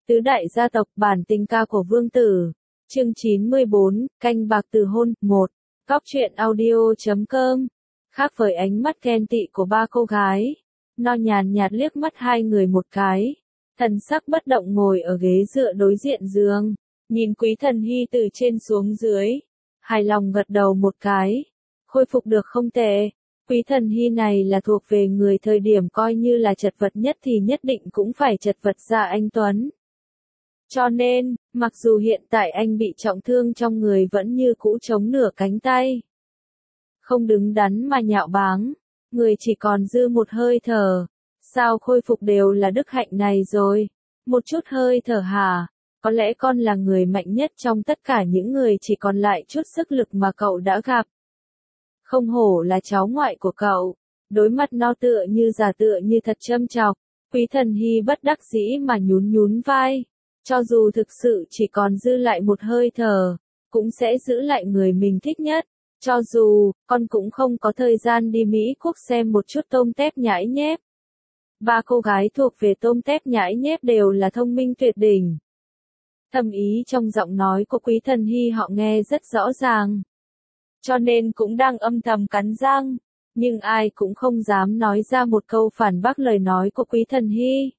Tứ đại gia tộc bản tình ca của Vương Tử. Chương 94, canh bạc từ hôn, 1. Góc truyện audio.com. Khác với ánh mắt ghen tị của ba cô gái, nó nhàn nhạt liếc mắt hai người một cái. Thần sắc bất động ngồi ở ghế dựa đối diện giường, nhìn Quý Thần Hy từ trên xuống dưới. Hài lòng gật đầu một cái. Khôi phục được không tệ. Quý Thần Hy này là thuộc về người thời điểm coi như là chật vật nhất thì nhất định cũng phải chật vật ra anh Tuấn. Cho nên, mặc dù hiện tại anh bị trọng thương trong người vẫn như cũ chống nửa cánh tay. Không đứng đắn mà nhạo báng, người chỉ còn dư một hơi thở. Sao khôi phục đều là đức hạnh này rồi? Một chút hơi thở hả? Có lẽ con là người mạnh nhất trong tất cả những người chỉ còn lại chút sức lực mà cậu đã gặp. Không hổ là cháu ngoại của cậu. Đối mặt nó tựa như giả tựa như thật châm chọc. Quý Thần Hy bất đắc dĩ mà nhún nhún vai. Cho dù thực sự chỉ còn dư lại một hơi thở, cũng sẽ giữ lại người mình thích nhất. Cho dù, con cũng không có thời gian đi Mỹ Quốc xem một chút tôm tép nhãi nhép. Ba cô gái thuộc về tôm tép nhãi nhép đều là thông minh tuyệt đỉnh. Thâm ý trong giọng nói của Quý Thần Hy họ nghe rất rõ ràng. Cho nên cũng đang âm thầm cắn răng, nhưng ai cũng không dám nói ra một câu phản bác lời nói của Quý Thần Hy.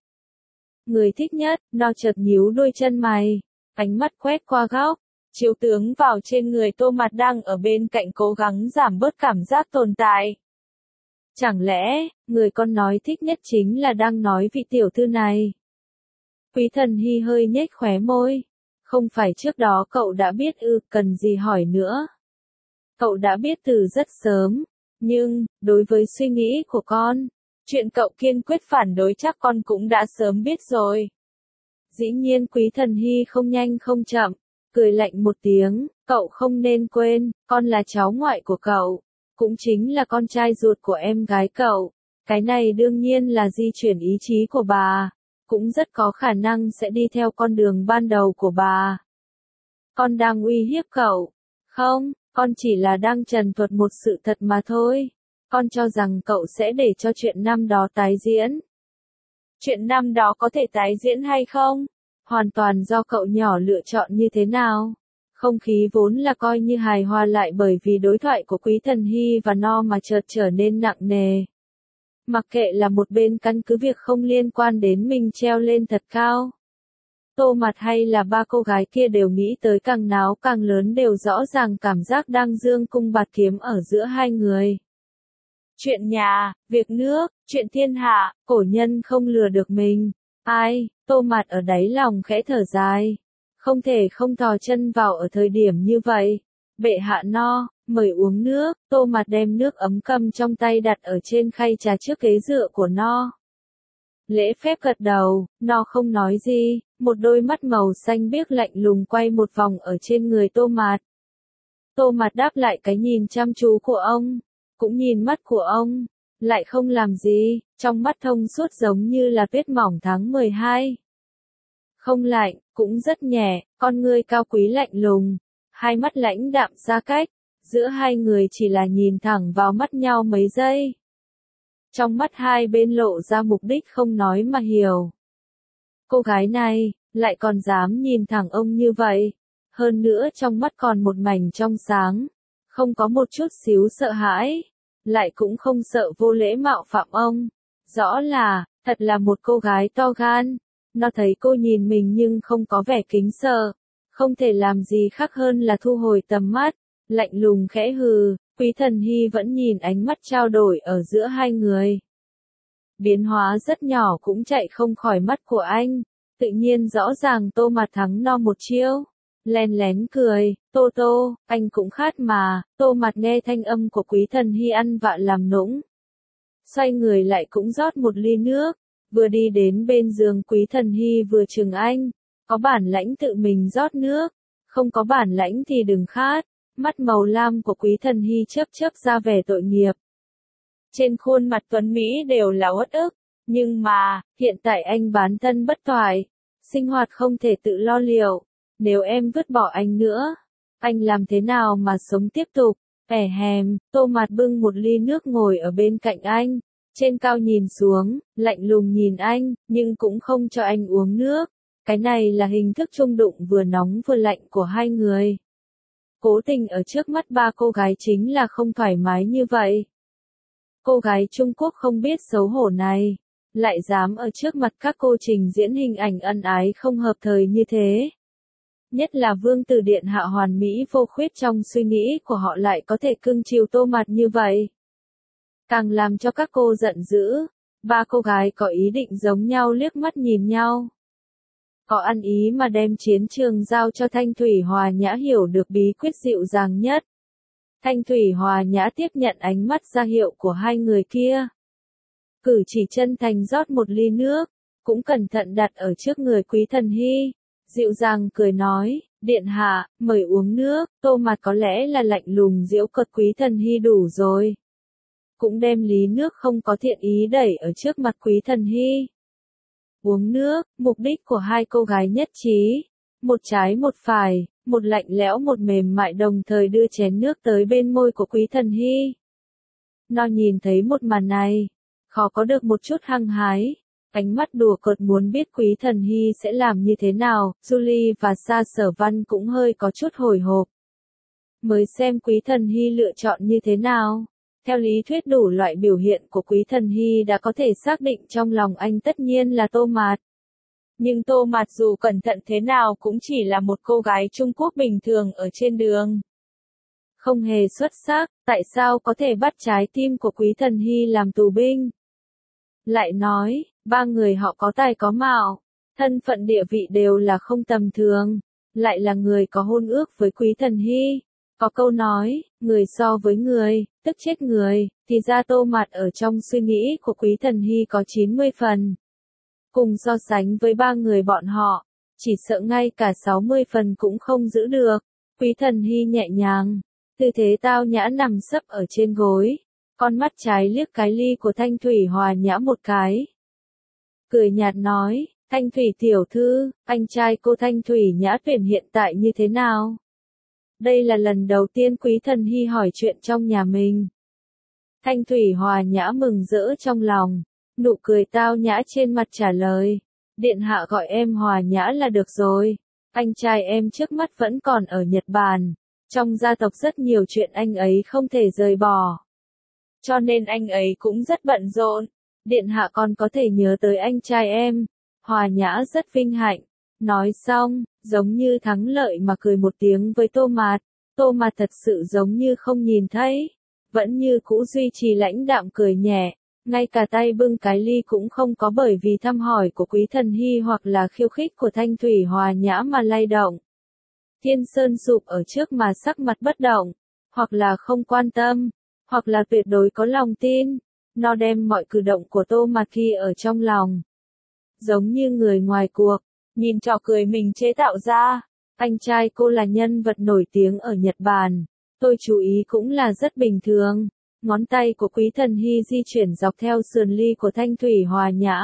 Người thích nhất, nó chợt nhíu đôi chân mày, ánh mắt quét qua góc, chiếu tướng vào trên người Tô Mạt đang ở bên cạnh cố gắng giảm bớt cảm giác tồn tại. Chẳng lẽ, người con nói thích nhất chính là đang nói vị tiểu thư này? Quý Thần Hy hơi nhếch khóe môi. Không phải trước đó cậu đã biết cần gì hỏi nữa. Cậu đã biết từ rất sớm, nhưng, đối với suy nghĩ của con, chuyện cậu kiên quyết phản đối chắc con cũng đã sớm biết rồi. Dĩ nhiên Quý Thần Hy không nhanh không chậm, cười lạnh một tiếng, cậu không nên quên, con là cháu ngoại của cậu, cũng chính là con trai ruột của em gái cậu. Cái này đương nhiên là di chuyển ý chí của bà, cũng rất có khả năng sẽ đi theo con đường ban đầu của bà. Con đang uy hiếp cậu. Không, con chỉ là đang trần thuật một sự thật mà thôi. Con cho rằng cậu sẽ để cho chuyện năm đó tái diễn. Chuyện năm đó có thể tái diễn hay không? Hoàn toàn do cậu nhỏ lựa chọn như thế nào. Không khí vốn là coi như hài hòa lại bởi vì đối thoại của Quý Thần Hy và nó mà chợt trở nên nặng nề. Mặc kệ là một bên căn cứ việc không liên quan đến mình treo lên thật cao. Tô Mạt hay là ba cô gái kia đều nghĩ tới càng náo càng lớn đều rõ ràng cảm giác đang dương cung bạt kiếm ở giữa hai người. Chuyện nhà, việc nước, chuyện thiên hạ, cổ nhân không lừa được mình. Ai, Tô Mạt ở đáy lòng khẽ thở dài. Không thể không thò chân vào ở thời điểm như vậy. Bệ hạ no, mời uống nước. Tô Mạt đem nước ấm cầm trong tay đặt ở trên khay trà trước ghế dựa của nó. Lễ phép gật đầu, nó không nói gì, một đôi mắt màu xanh biếc lạnh lùng quay một vòng ở trên người Tô Mạt. Tô Mạt đáp lại cái nhìn chăm chú của ông, cũng nhìn mắt của ông, lại không làm gì, trong mắt thông suốt giống như là tuyết mỏng tháng 12. Không lạnh, cũng rất nhẹ, con ngươi cao quý lạnh lùng, hai mắt lãnh đạm xa cách, giữa hai người chỉ là nhìn thẳng vào mắt nhau mấy giây. Trong mắt hai bên lộ ra mục đích không nói mà hiểu. Cô gái này, lại còn dám nhìn thẳng ông như vậy. Hơn nữa trong mắt còn một mảnh trong sáng. Không có một chút xíu sợ hãi. Lại cũng không sợ vô lễ mạo phạm ông. Rõ là, thật là một cô gái to gan. Nó thấy cô nhìn mình nhưng không có vẻ kính sợ. Không thể làm gì khác hơn là thu hồi tầm mắt. Lạnh lùng khẽ hừ. Quý Thần Hy vẫn nhìn ánh mắt trao đổi ở giữa hai người. Biến hóa rất nhỏ cũng chạy không khỏi mắt của anh. Tự nhiên rõ ràng Tô Mạt thắng no một chiêu. Len lén cười, Tô Tô, anh cũng khát mà. Tô Mạt nghe thanh âm của Quý Thần Hy ăn vạ làm nũng. Xoay người lại cũng rót một ly nước. Vừa đi đến bên giường Quý Thần Hy vừa chừng anh. Có bản lãnh tự mình rót nước. Không có bản lãnh thì đừng khát. Mắt màu lam của Quý Thần Hy chớp chớp ra vẻ tội nghiệp. Trên khuôn mặt tuấn Mỹ đều là uất ức, nhưng mà, hiện tại anh bán thân bất toại, sinh hoạt không thể tự lo liệu, nếu em vứt bỏ anh nữa, anh làm thế nào mà sống tiếp tục? Ẻ hèm, Tô Mạt bưng một ly nước ngồi ở bên cạnh anh, trên cao nhìn xuống, lạnh lùng nhìn anh, nhưng cũng không cho anh uống nước. Cái này là hình thức chung đụng vừa nóng vừa lạnh của hai người. Cố tình ở trước mắt ba cô gái chính là không thoải mái như vậy. Cô gái Trung Quốc không biết xấu hổ này, lại dám ở trước mặt các cô trình diễn hình ảnh ân ái không hợp thời như thế. Nhất là Vương Tử Điện hạ hoàn mỹ vô khuyết trong suy nghĩ của họ lại có thể cưng chiều Tô Mạt như vậy. Càng làm cho các cô giận dữ, ba cô gái có ý định giống nhau liếc mắt nhìn nhau. Có ăn ý mà đem chiến trường giao cho Thanh Thủy Hòa Nhã hiểu được bí quyết dịu dàng nhất. Thanh Thủy Hòa Nhã tiếp nhận ánh mắt ra hiệu của hai người kia. Cử chỉ chân thành rót một ly nước, cũng cẩn thận đặt ở trước người Quý Thần Hy, dịu dàng cười nói, Điện hạ, mời uống nước. Tô Mạt có lẽ là lạnh lùng giễu cợt Quý Thần Hy đủ rồi. Cũng đem ly nước không có thiện ý đẩy ở trước mặt Quý Thần Hy. Uống nước, mục đích của hai cô gái nhất trí, một trái một phải, một lạnh lẽo một mềm mại đồng thời đưa chén nước tới bên môi của Quý Thần Hy. Nó nhìn thấy một màn này, khó có được một chút hăng hái, ánh mắt đùa cợt muốn biết Quý Thần Hy sẽ làm như thế nào. Julie và Sa Sở Văn cũng hơi có chút hồi hộp. Mới xem Quý Thần Hy lựa chọn như thế nào. Theo lý thuyết đủ loại biểu hiện của Quý Thần Hy đã có thể xác định trong lòng anh tất nhiên là Tô Mạt. Nhưng Tô Mạt dù cẩn thận thế nào cũng chỉ là một cô gái Trung Quốc bình thường ở trên đường. Không hề xuất sắc, tại sao có thể bắt trái tim của Quý Thần Hy làm tù binh? Lại nói, ba người họ có tài có mạo, thân phận địa vị đều là không tầm thường, lại là người có hôn ước với Quý Thần Hy. Có câu nói, người so với người, tức chết người, thì ra Tô Mạt ở trong suy nghĩ của Quý Thần Hy có 90 phần. Cùng so sánh với ba người bọn họ, chỉ sợ ngay cả 60 phần cũng không giữ được. Quý Thần Hy nhẹ nhàng, tư thế tao nhã nằm sấp ở trên gối, con mắt trái liếc cái ly của Thanh Thủy Hòa Nhã một cái. Cười nhạt nói, Thanh Thủy tiểu thư, anh trai cô Thanh Thủy Nhã tuyển hiện tại như thế nào? Đây là lần đầu tiên Quý Thần Hy hỏi chuyện trong nhà mình. Thanh Thủy Hòa Nhã mừng rỡ trong lòng, nụ cười tao nhã trên mặt trả lời, Điện hạ gọi em Hòa Nhã là được rồi, anh trai em trước mắt vẫn còn ở Nhật Bản, trong gia tộc rất nhiều chuyện anh ấy không thể rời bỏ. Cho nên anh ấy cũng rất bận rộn, Điện hạ còn có thể nhớ tới anh trai em, Hòa Nhã rất vinh hạnh. Nói xong, giống như thắng lợi mà cười một tiếng với Tô Mạt. Tô Mạt thật sự giống như không nhìn thấy, vẫn như cũ duy trì lãnh đạm cười nhẹ, ngay cả tay bưng cái ly cũng không có bởi vì thăm hỏi của Quý Thần Hy hoặc là khiêu khích của Thanh Thủy Hòa Nhã mà lay động. Thiên Sơn sụp ở trước mà sắc mặt bất động, hoặc là không quan tâm, hoặc là tuyệt đối có lòng tin, nó đem mọi cử động của Tô Mạt khi ở trong lòng. Giống như người ngoài cuộc, nhìn trò cười mình chế tạo ra, anh trai cô là nhân vật nổi tiếng ở Nhật Bản, tôi chú ý cũng là rất bình thường. Ngón tay của Quý Thần Hy di chuyển dọc theo sườn ly của Thanh Thủy Hòa Nhã.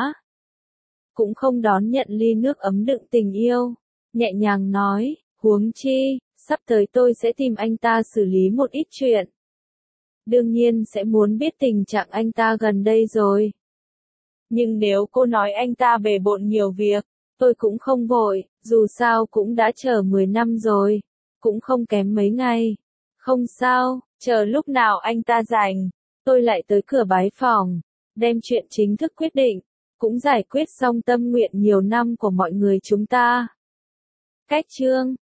Cũng không đón nhận ly nước ấm đựng tình yêu, nhẹ nhàng nói, huống chi, sắp tới tôi sẽ tìm anh ta xử lý một ít chuyện. Đương nhiên sẽ muốn biết tình trạng anh ta gần đây rồi. Nhưng nếu cô nói anh ta bề bộn nhiều việc, tôi cũng không vội, dù sao cũng đã chờ 10 năm rồi, cũng không kém mấy ngày. Không sao, chờ lúc nào anh ta rảnh, tôi lại tới cửa bái phòng, đem chuyện chính thức quyết định, cũng giải quyết xong tâm nguyện nhiều năm của mọi người chúng ta. Cách chương